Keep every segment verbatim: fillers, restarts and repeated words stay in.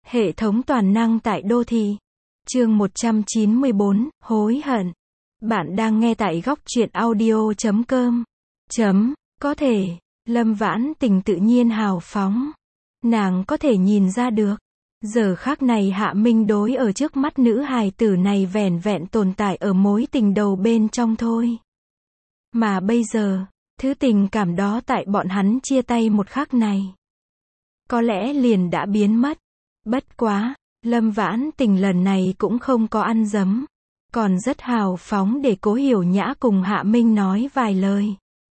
Hệ thống toàn năng tại đô thị. Chương một trăm chín mươi bốn, hối hận. Bạn đang nghe tại góc truyện audio chấm com. Chấm, có thể, Lâm Vãn Tình tự nhiên hào phóng. Nàng có thể nhìn ra được. Giờ khắc này Hạ Minh đối ở trước mắt nữ hài tử này vẻn vẹn tồn tại ở mối tình đầu bên trong thôi. Mà bây giờ, thứ tình cảm đó tại bọn hắn chia tay một khắc này, có lẽ liền đã biến mất. Bất quá, Lâm Vãn Tình lần này cũng không có ăn dấm, còn rất hào phóng để Cố Hiểu Nhã cùng Hạ Minh nói vài lời.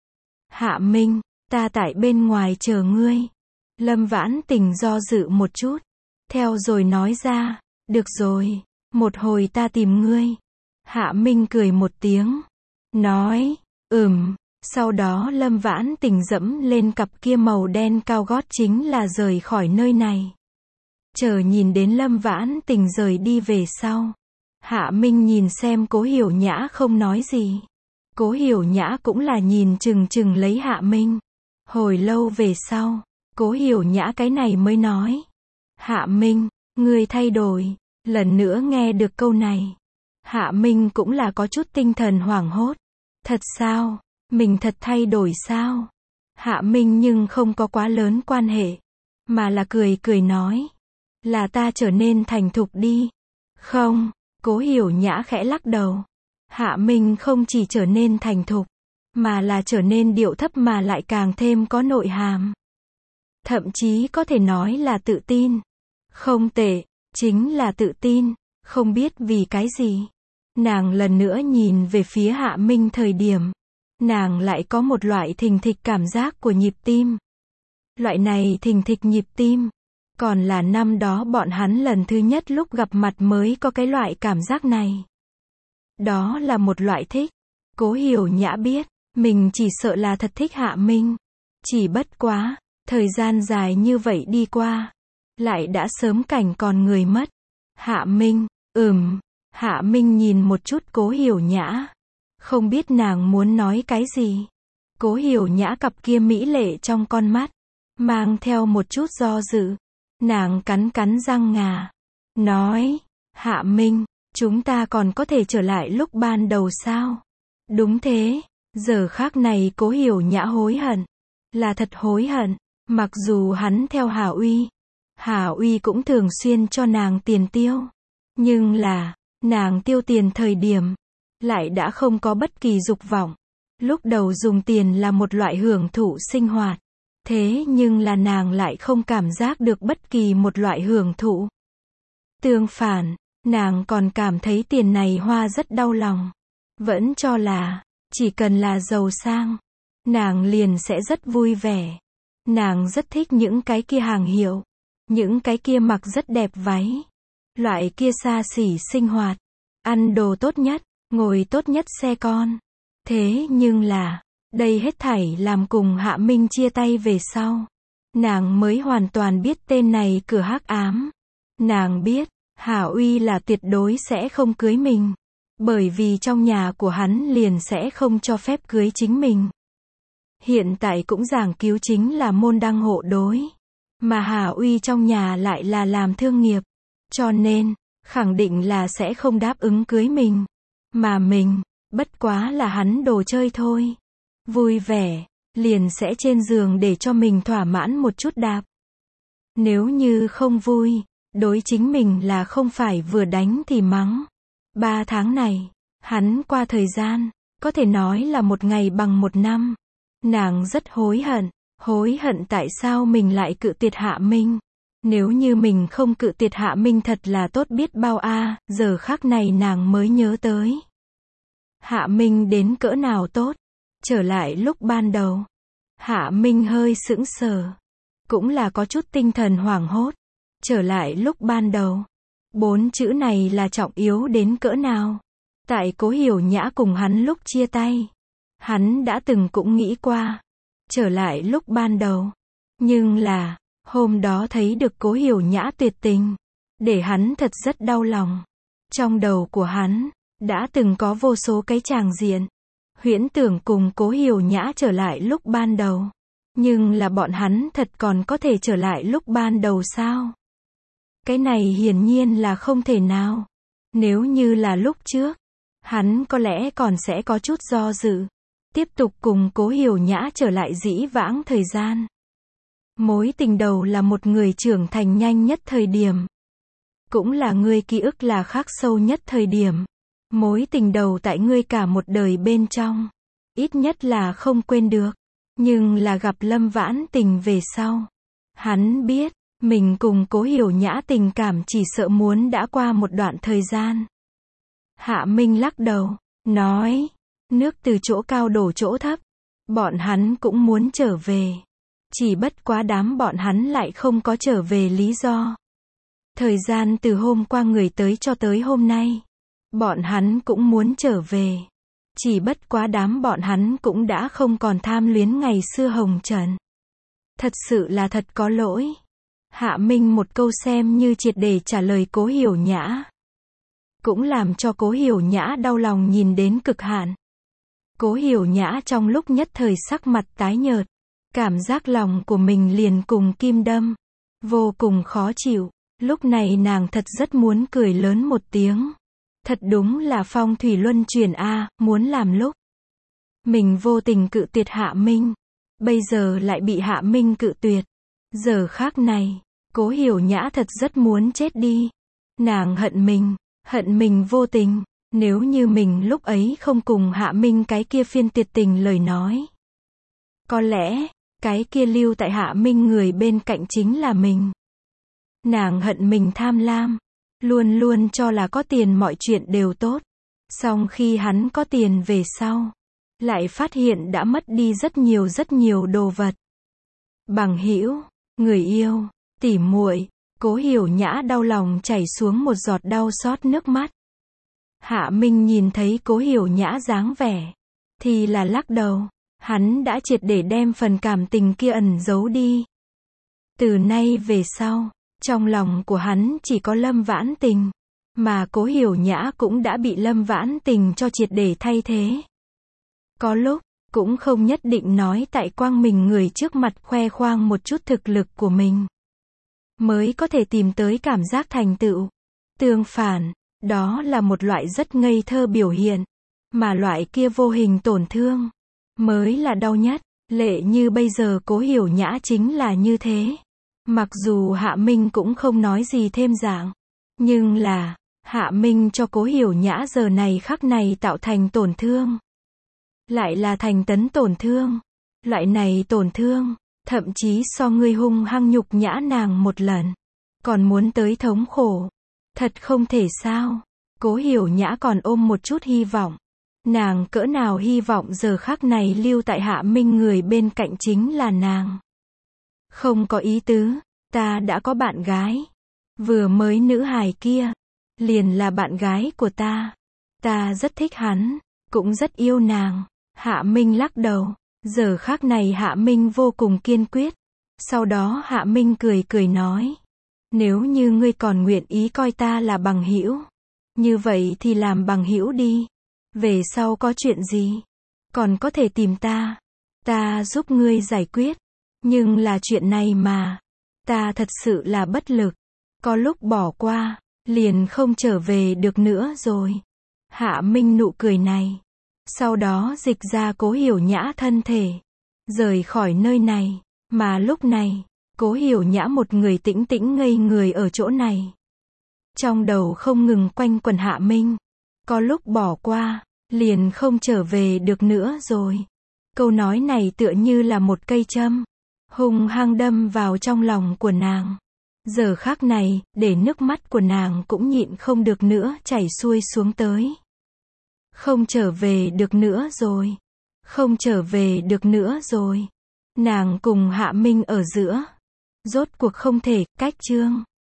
Hạ Minh, ta tại bên ngoài chờ ngươi. Lâm Vãn Tình do dự một chút, theo rồi nói ra, được rồi, một hồi ta tìm ngươi. Hạ Minh cười một tiếng, nói, ừm, sau đó Lâm Vãn Tình dẫm lên cặp kia màu đen cao gót chính là rời khỏi nơi này. Chờ nhìn đến Lâm Vãn Tình rời đi về sau, Hạ Minh nhìn xem Cố Hiểu Nhã không nói gì. Cố Hiểu Nhã cũng là nhìn chừng chừng lấy Hạ Minh. Hồi lâu về sau, Cố Hiểu Nhã cái này mới nói, Hạ Minh, ngươi thay đổi. Lần nữa nghe được câu này, Hạ Minh cũng là có chút tinh thần hoảng hốt. Thật sao? Mình thật thay đổi sao? Hạ Minh nhưng không có quá lớn quan hệ, mà là cười cười nói, là ta trở nên thành thục đi. Không, Cố Hiểu Nhã khẽ lắc đầu. Hạ Minh không chỉ trở nên thành thục, mà là trở nên điệu thấp mà lại càng thêm có nội hàm. Thậm chí có thể nói là tự tin. Không tệ, chính là tự tin. Không biết vì cái gì, nàng lần nữa nhìn về phía Hạ Minh thời điểm, nàng lại có một loại thình thịch cảm giác của nhịp tim. Loại này thình thịch nhịp tim, còn là năm đó bọn hắn lần thứ nhất lúc gặp mặt mới có cái loại cảm giác này. Đó là một loại thích. Cố Hiểu Nhã biết, mình chỉ sợ là thật thích Hạ Minh. Chỉ bất quá, thời gian dài như vậy đi qua, lại đã sớm cảnh còn người mất. Hạ Minh, ừm, Hạ Minh nhìn một chút Cố Hiểu Nhã, không biết nàng muốn nói cái gì. Cố Hiểu Nhã cặp kia mỹ lệ trong con mắt, mang theo một chút do dự. Nàng cắn cắn răng ngà, nói, Hạ Minh, chúng ta còn có thể trở lại lúc ban đầu sao? Đúng thế, giờ khác này Cố Hiểu Nhã hối hận, là thật hối hận, mặc dù hắn theo Hà Uy, Hà Uy cũng thường xuyên cho nàng tiền tiêu, nhưng là, nàng tiêu tiền thời điểm, lại đã không có bất kỳ dục vọng. Lúc đầu dùng tiền là một loại hưởng thụ sinh hoạt, thế nhưng là nàng lại không cảm giác được bất kỳ một loại hưởng thụ. Tương phản, nàng còn cảm thấy tiền này hoa rất đau lòng. Vẫn cho là, chỉ cần là giàu sang, nàng liền sẽ rất vui vẻ. Nàng rất thích những cái kia hàng hiệu, những cái kia mặc rất đẹp váy, loại kia xa xỉ sinh hoạt, ăn đồ tốt nhất, ngồi tốt nhất xe con. Thế nhưng là, đây hết thảy làm cùng Hạ Minh chia tay về sau, nàng mới hoàn toàn biết tên này cửa hắc ám. Nàng biết, Hà Uy là tuyệt đối sẽ không cưới mình, bởi vì trong nhà của hắn liền sẽ không cho phép cưới chính mình. Hiện tại cũng giảng cứu chính là môn đăng hộ đối, mà Hà Uy trong nhà lại là làm thương nghiệp, cho nên, khẳng định là sẽ không đáp ứng cưới mình, mà mình, bất quá là hắn đồ chơi thôi. Vui vẻ, liền sẽ trên giường để cho mình thỏa mãn một chút đạp. Nếu như không vui, đối chính mình là không phải vừa đánh thì mắng. Ba tháng này, hắn qua thời gian, có thể nói là một ngày bằng một năm. Nàng rất hối hận, hối hận tại sao mình lại cự tuyệt Hạ Minh. Nếu như mình không cự tuyệt Hạ Minh thật là tốt biết bao a. À, giờ khắc này nàng mới nhớ tới. Hạ Minh đến cỡ nào tốt. Trở lại lúc ban đầu, Hạ Minh hơi sững sờ, cũng là có chút tinh thần hoảng hốt. Trở lại lúc ban đầu, bốn chữ này là trọng yếu đến cỡ nào. Tại Cố Hiểu Nhã cùng hắn lúc chia tay, hắn đã từng cũng nghĩ qua, trở lại lúc ban đầu. Nhưng là, hôm đó thấy được Cố Hiểu Nhã tuyệt tình, để hắn thật rất đau lòng. Trong đầu của hắn, đã từng có vô số cái tràng diện, huyễn tưởng cùng Cố Hiểu Nhã trở lại lúc ban đầu. Nhưng là bọn hắn thật còn có thể trở lại lúc ban đầu sao? Cái này hiển nhiên là không thể nào. Nếu như là lúc trước, hắn có lẽ còn sẽ có chút do dự. Tiếp tục cùng Cố Hiểu Nhã trở lại dĩ vãng thời gian. Mối tình đầu là một người trưởng thành nhanh nhất thời điểm. Cũng là người ký ức là khắc sâu nhất thời điểm. Mối tình đầu tại ngươi cả một đời bên trong. Ít nhất là không quên được. Nhưng là gặp Lâm Vãn Tình về sau. Hắn biết, mình cùng Cố Hiểu Nhã tình cảm chỉ sợ muốn đã qua một đoạn thời gian. Hạ Minh lắc đầu, nói, nước từ chỗ cao đổ chỗ thấp. Bọn hắn cũng muốn trở về. Chỉ bất quá đám bọn hắn lại không có trở về lý do. Thời gian từ hôm qua người tới cho tới hôm nay. Bọn hắn cũng muốn trở về. Chỉ bất quá đám bọn hắn cũng đã không còn tham luyến ngày xưa hồng trần. Thật sự là thật có lỗi. Hạ Minh một câu xem như triệt để trả lời Cố Hiểu Nhã. Cũng làm cho Cố Hiểu Nhã đau lòng nhìn đến cực hạn. Cố Hiểu Nhã trong lúc nhất thời sắc mặt tái nhợt. Cảm giác lòng của mình liền cùng kim đâm. Vô cùng khó chịu. Lúc này nàng thật rất muốn cười lớn một tiếng. Thật đúng là phong thủy luân chuyển a, muốn làm lúc. Mình vô tình cự tuyệt Hạ Minh. Bây giờ lại bị Hạ Minh cự tuyệt. Giờ khác này, Cố Hiểu Nhã thật rất muốn chết đi. Nàng hận mình, hận mình vô tình. Nếu như mình lúc ấy không cùng Hạ Minh cái kia phiên tuyệt tình lời nói. Có lẽ, cái kia lưu tại Hạ Minh người bên cạnh chính là mình. Nàng hận mình tham lam. Luôn luôn cho là có tiền mọi chuyện đều tốt. Song khi hắn có tiền về sau, lại phát hiện đã mất đi rất nhiều rất nhiều đồ vật. Bằng hữu, người yêu, tỉ muội, Cố Hiểu Nhã đau lòng chảy xuống một giọt đau xót nước mắt. Hạ Minh nhìn thấy Cố Hiểu Nhã dáng vẻ, thì là lắc đầu. Hắn đã triệt để đem phần cảm tình kia ẩn giấu đi. Từ nay về sau, trong lòng của hắn chỉ có Lâm Vãn Tình, mà Cố Hiểu Nhã cũng đã bị Lâm Vãn Tình cho triệt để thay thế. Có lúc, cũng không nhất định nói tại quang mình người trước mặt khoe khoang một chút thực lực của mình, mới có thể tìm tới cảm giác thành tựu. Tương phản, đó là một loại rất ngây thơ biểu hiện, mà loại kia vô hình tổn thương, mới là đau nhất. Lệ như bây giờ Cố Hiểu Nhã chính là như thế. Mặc dù Hạ Minh cũng không nói gì thêm dạng, nhưng là, Hạ Minh cho Cố Hiểu Nhã giờ này khắc này tạo thành tổn thương. Lại là thành tấn tổn thương. Loại này tổn thương, thậm chí so ngươi hung hăng nhục nhã nàng một lần, còn muốn tới thống khổ. Thật không thể sao. Cố Hiểu Nhã còn ôm một chút hy vọng. Nàng cỡ nào hy vọng giờ khắc này lưu tại Hạ Minh người bên cạnh chính là nàng. Không có ý tứ, ta đã có bạn gái. Vừa mới nữ hài kia, liền là bạn gái của ta. Ta rất thích hắn, cũng rất yêu nàng. Hạ Minh lắc đầu. Giờ khắc này Hạ Minh vô cùng kiên quyết. Sau đó Hạ Minh cười cười nói. Nếu như ngươi còn nguyện ý coi ta là bằng hữu, như vậy thì làm bằng hữu đi. Về sau có chuyện gì, còn có thể tìm ta. Ta giúp ngươi giải quyết. Nhưng là chuyện này mà, ta thật sự là bất lực. Có lúc bỏ qua, liền không trở về được nữa rồi. Hạ Minh nụ cười này. Sau đó dịch ra Cố Hiểu Nhã thân thể, rời khỏi nơi này. Mà lúc này, Cố Hiểu Nhã một người tĩnh tĩnh ngây người ở chỗ này. Trong đầu không ngừng quanh quẩn Hạ Minh. Có lúc bỏ qua, liền không trở về được nữa rồi. Câu nói này tựa như là một cây châm, hung hăng đâm vào trong lòng của nàng. Giờ khắc này, để nước mắt của nàng cũng nhịn không được nữa chảy xuôi xuống tới. Không trở về được nữa rồi. Không trở về được nữa rồi. Nàng cùng Hạ Minh ở giữa. Rốt cuộc không thể, cách chương.